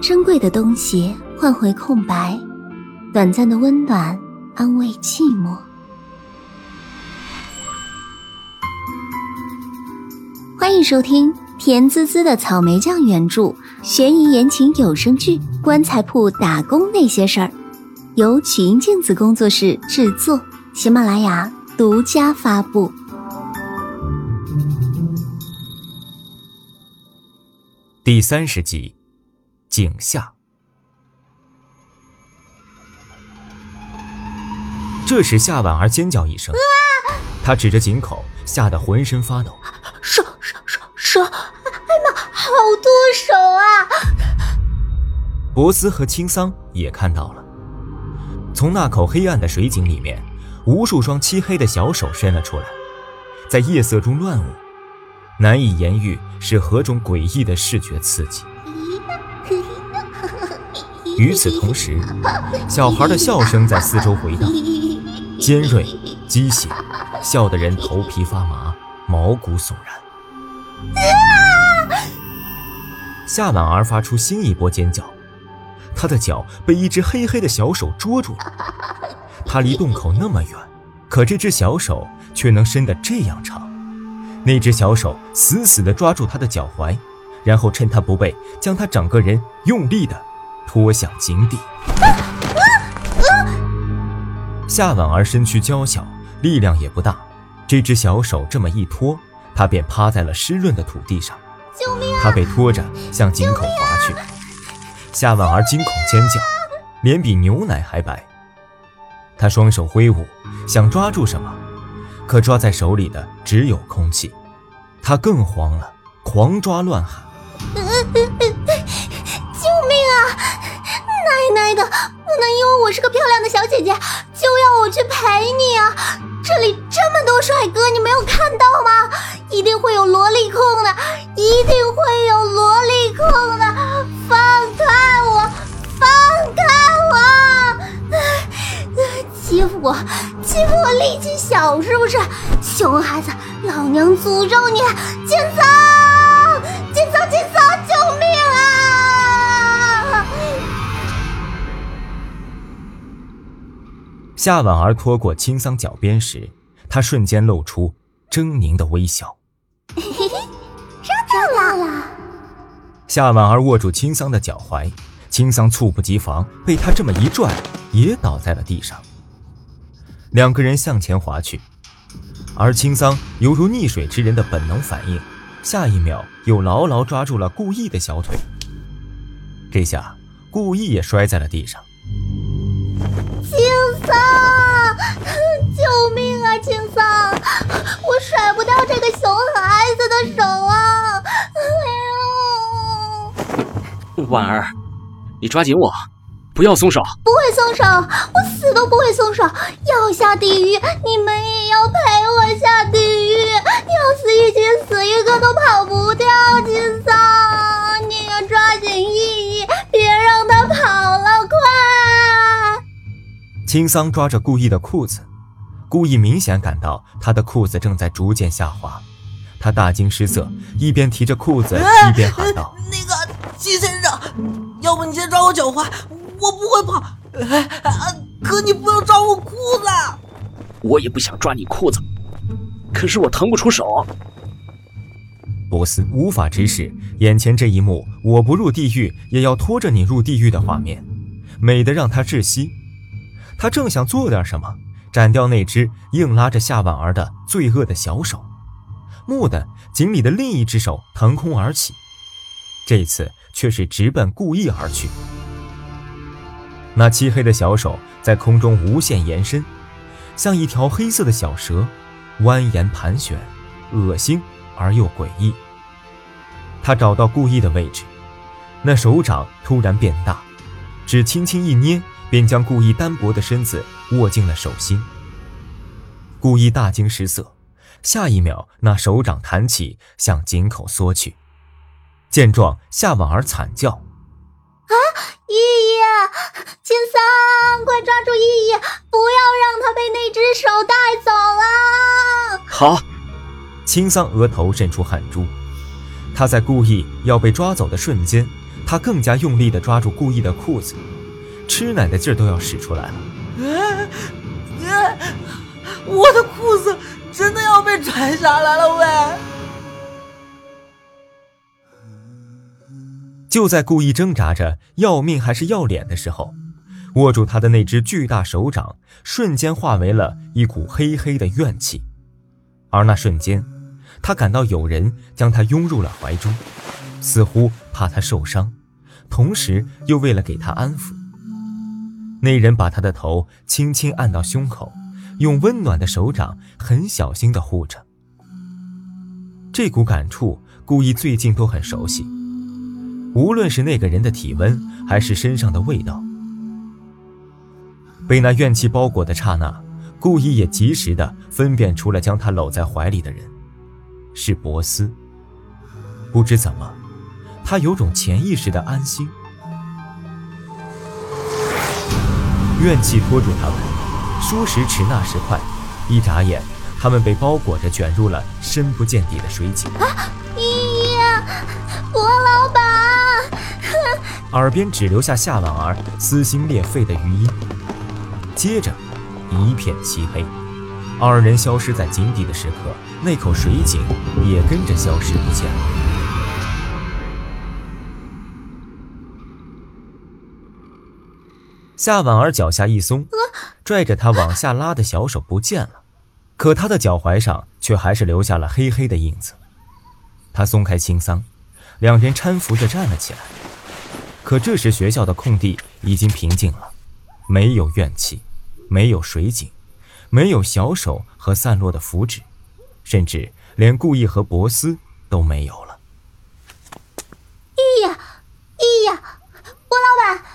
珍贵的东西换回空白，短暂的温暖安慰寂寞。欢迎收听甜滋滋的草莓酱原著悬疑言情有声剧《棺材铺打工那些事儿》，由曲音镜子工作室制作，喜马拉雅独家发布。 第30集，井下。这时夏婉儿尖叫一声，她指着井口，吓得浑身发抖。 手，哎妈，好多手啊！ 博斯和青桑也看到了，从那口黑暗的水井里面，无数双漆黑的小手伸了出来，在夜色中乱舞，难以言喻是何种诡异的视觉刺激。与此同时，小孩的笑声在四周回荡，尖锐激血，笑得人头皮发麻，毛骨悚然。夏婉儿发出新一波尖叫，她的脚被一只黑黑的小手捉住了。她离洞口那么远，可这只小手却能伸得这样长。那只小手死死地抓住她的脚踝，然后趁她不备，将她整个人用力地拖向井底。夏婉儿身躯娇小，力量也不大，这只小手这么一拖，她便趴在了湿润的土地上。 救命啊！ 她被拖着向井口滑去。夏婉儿惊恐尖叫，脸比牛奶还白。她双手挥舞，想抓住什么，可抓在手里的只有空气。她更慌了，狂抓乱喊： 救命啊！奶奶的，不能因为我是个漂亮的小姐姐就要我去陪你啊！这里这么多帅哥，你没有看到吗？一定会有萝莉控的，一定会有萝莉控的！放开我，放开我！欺负我力气小是不是？熊孩子，老娘诅咒你！金桑，救命啊！ 夏婉儿拖过青桑脚边时，她瞬间露出狰狞的微笑。 抓到了！ 夏婉儿握住青桑的脚踝，青桑猝不及防，被她这么一拽，也倒在了地上。两个人向前滑去，而青桑犹如溺水之人的本能反应，下一秒又牢牢抓住了顾意的小腿。这下顾意也摔在了地上。 青桑，救命啊！青桑，我甩不掉这个熊孩子的手啊！ 哎呦，婉儿，你抓紧我，不要松手！ 不会松手，我死都不会松手！要下地狱，你们也要陪我下地狱！要死一起死，一个都跑不掉！青桑，你要抓紧意义，别让他跑了，快！ 青桑抓着顾意的裤子，顾意明显感到他的裤子正在逐渐下滑，他大惊失色，一边提着裤子一边喊道： 那个季先生，要不你先抓我脚踝，我不会跑。可你不要抓我裤子。 我也不想抓你裤子，可是我腾不出手。 博斯无法直视眼前这一幕我不入地狱也要拖着你入地狱的画面，美得让他窒息。他正想做点什么，斩掉那只硬拉着夏婉儿的罪恶的小手，蓦地井里的另一只手腾空而起，这次却是直奔顾意而去。那漆黑的小手在空中无限延伸，像一条黑色的小蛇，蜿蜒盘旋，恶心而又诡异。他找到顾意的位置，那手掌突然变大，只轻轻一捏，便将顾意单薄的身子握进了手心。顾意大惊失色，下一秒那手掌弹起，向井口缩去。见状，夏婉儿惨叫： 啊，意义，青桑，快抓住意义，不要让他被那只手带走了！ 好。 青桑额头渗出汗珠，他在故意要被抓走的瞬间， 他更加用力地抓住顾意的裤子，吃奶的劲儿都要使出来了。 我的裤子真的要被拽下来了喂！ 就在顾意挣扎着要命还是要脸的时候，握住他的那只巨大手掌瞬间化为了一股黑黑的怨气，而那瞬间他感到有人将他拥入了怀中，似乎怕他受伤，同时又为了给他安抚。那人把他的头轻轻按到胸口，用温暖的手掌很小心地护着。这股感触顾意最近都很熟悉，无论是那个人的体温还是身上的味道。被那怨气包裹的刹那，顾意也及时地分辨出了将他搂在怀里的人是博斯。不知怎么，他有种潜意识的安心。怨气拖住他们，说时迟那时快，一眨眼他们被包裹着卷入了深不见底的水井。 呀，博老板！ 耳边只留下夏婉儿撕心裂肺的余音，接着一片漆黑，二人消失在井底的时刻，那口水井也跟着消失不见了。夏婉儿脚下一松，拽着他往下拉的小手不见了，可他的脚踝上却还是留下了黑黑的印子。他松开青桑，两人搀扶着站了起来。可这时学校的空地已经平静了，没有怨气，没有水井，没有小手和散落的符纸，甚至连顾意和博斯都没有了。 呀，博老板！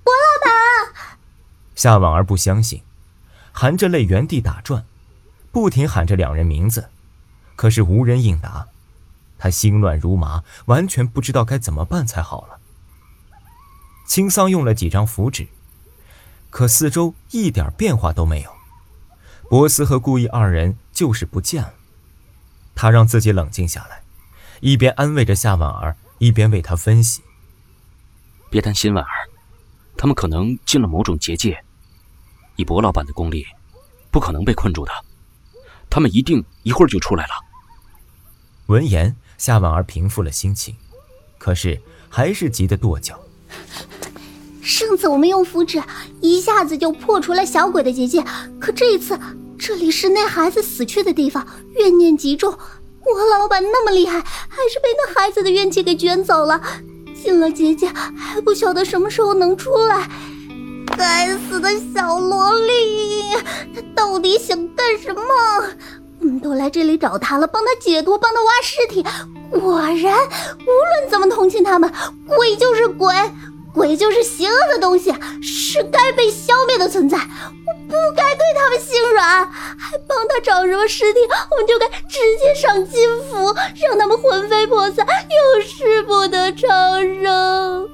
夏婉儿不相信，含着泪原地打转，不停喊着两人名字，可是无人应答。她心乱如麻，完全不知道该怎么办才好了。青桑用了几张符纸，可四周一点变化都没有。博斯和顾意二人就是不见了。他让自己冷静下来，一边安慰着夏婉儿，一边为她分析。 别担心，婉儿，他们可能进了某种结界，以博老板的功力，不可能被困住的，他们一定一会儿就出来了。 闻言，夏婉儿平复了心情，可是还是急得跺脚。 上次我们用符纸一下子就破除了小鬼的结界，可这一次这里是那孩子死去的地方，怨念极重，我老板那么厉害，还是被那孩子的怨气给卷走了，进了结界还不晓得什么时候能出来。该死的小萝莉，他到底想干什么？我们都来这里找他了，帮他解毒，帮他挖尸体，果然无论怎么同情他们，鬼就是鬼，鬼就是邪恶的东西，是该被消灭的存在。我不该对他们心软，还帮他找什么尸体，我们就该直接上金符，让他们魂飞魄散，永世不得长生。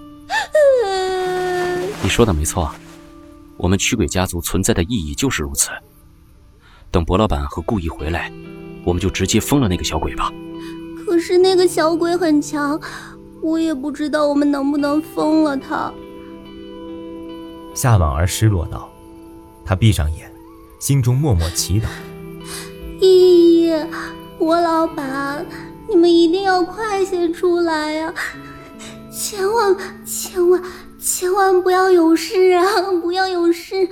你说的没错，我们驱鬼家族存在的意义就是如此。等博老板和顾意回来，我们就直接封了那个小鬼吧。 可是那个小鬼很强，我也不知道我们能不能封了他。 夏婉儿失落道，她闭上眼，心中默默祈祷。 咦，博老板，你们一定要快些出来呀！千万不要有事啊！不要有事！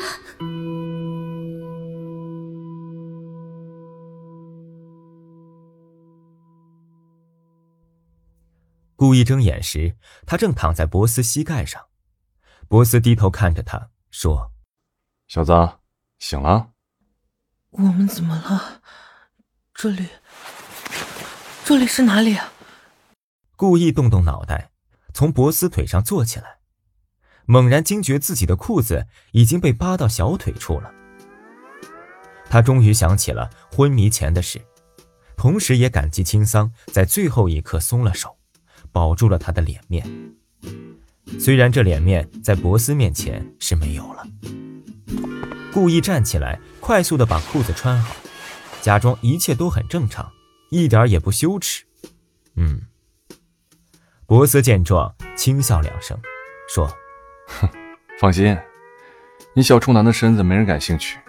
顾意睁眼时，他正躺在博斯膝盖上。博斯低头看着他，说：“ 小子，醒了？ 我们怎么了？这里是哪里啊？” 顾意动动脑袋，从博斯腿上坐起来，猛然惊觉自己的裤子已经被扒到小腿处了。他终于想起了昏迷前的事，同时也感激青桑在最后一刻松了手，保住了他的脸面。虽然这脸面在博斯面前是没有了。顾意站起来，快速地把裤子穿好，假装一切都很正常，一点也不羞耻。 博斯见状轻笑2声，说：“ 哼，放心，你小处男的身子没人感兴趣。”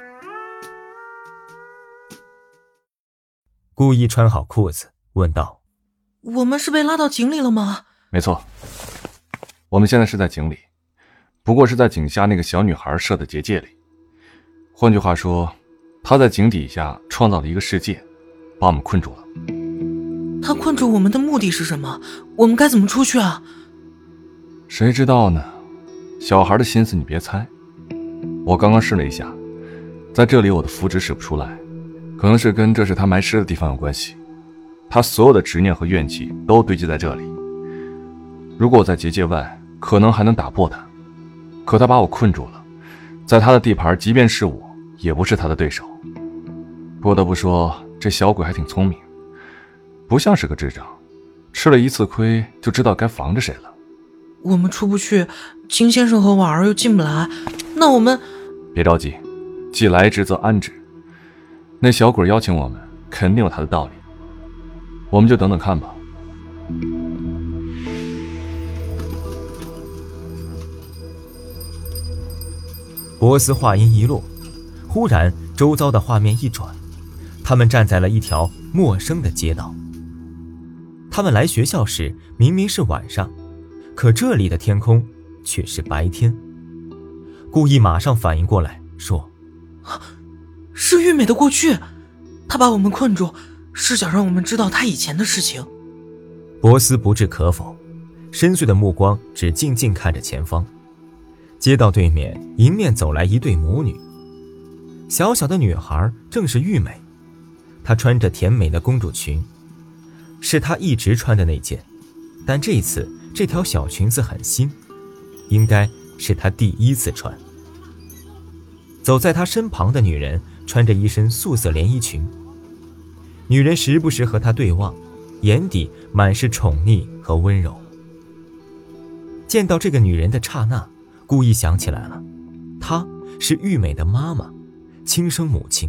顾一穿好裤子，问道：“ 我们是被拉到井里了吗？” 没错，我们现在是在井里，不过是在井下那个小女孩设的结界里。换句话说，她在井底下创造了一个世界，把我们困住了。 她困住我们的目的是什么？我们该怎么出去啊？ 谁知道呢？小孩的心思你别猜。我刚刚试了一下，在这里我的符纸使不出来，可能是跟这是他埋尸的地方有关系。他所有的执念和怨气都堆积在这里。如果我在结界外，可能还能打破他，可他把我困住了，在他的地盘，即便是我，也不是他的对手。不得不说，这小鬼还挺聪明，不像是个智障，吃了一次亏就知道该防着谁了。 我们出不去，金先生和婉儿又进不来，那我们…… 别着急，既来之则安之。那小鬼邀请我们，肯定有他的道理，我们就等等看吧。 博斯话音一落，忽然周遭的画面一转，他们站在了一条陌生的街道。他们来学校时明明是晚上，可这里的天空却是白天。顾意马上反应过来，说：“ 是玉美的过去，她把我们困住，是想让我们知道她以前的事情。” 博斯不置可否，深邃的目光只静静看着前方。街道对面迎面走来一对母女，小小的女孩正是玉美，她穿着甜美的公主裙，是她一直穿的那件，但这次这条小裙子很新，应该是她第一次穿。走在她身旁的女人穿着一身素色连衣裙，女人时不时和她对望，眼底满是宠溺和温柔。见到这个女人的刹那，故意想起来了，她是玉美的妈妈，亲生母亲。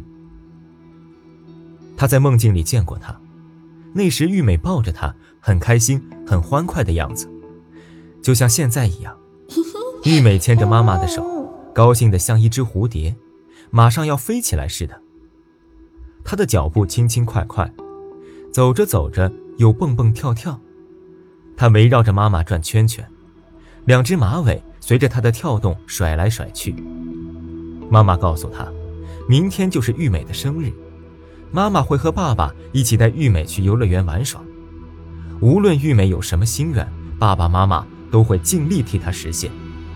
他在梦境里见过她，那时玉美抱着她，很开心很欢快的样子，就像现在一样。玉美牵着妈妈的手，高兴得像一只蝴蝶，马上要飞起来似的。她的脚步轻轻快快，走着走着又蹦蹦跳跳，她围绕着妈妈转圈圈，2只马尾随着她的跳动甩来甩去。妈妈告诉她，明天就是玉美的生日，妈妈会和爸爸一起带玉美去游乐园玩耍。无论玉美有什么心愿，爸爸妈妈都会尽力替她实现。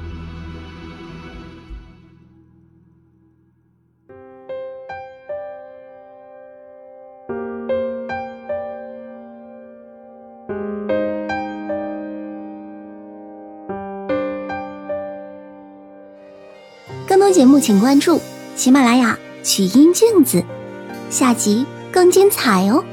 更多节目请关注喜马拉雅曲音镜子，下集更精彩哦。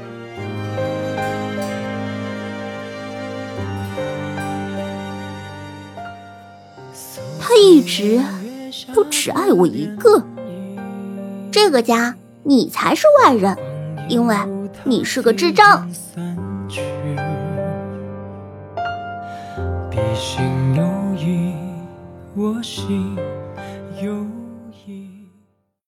他一直都只爱我一个，这个家你才是外人，因为你是个智障。 笔心有意，我心有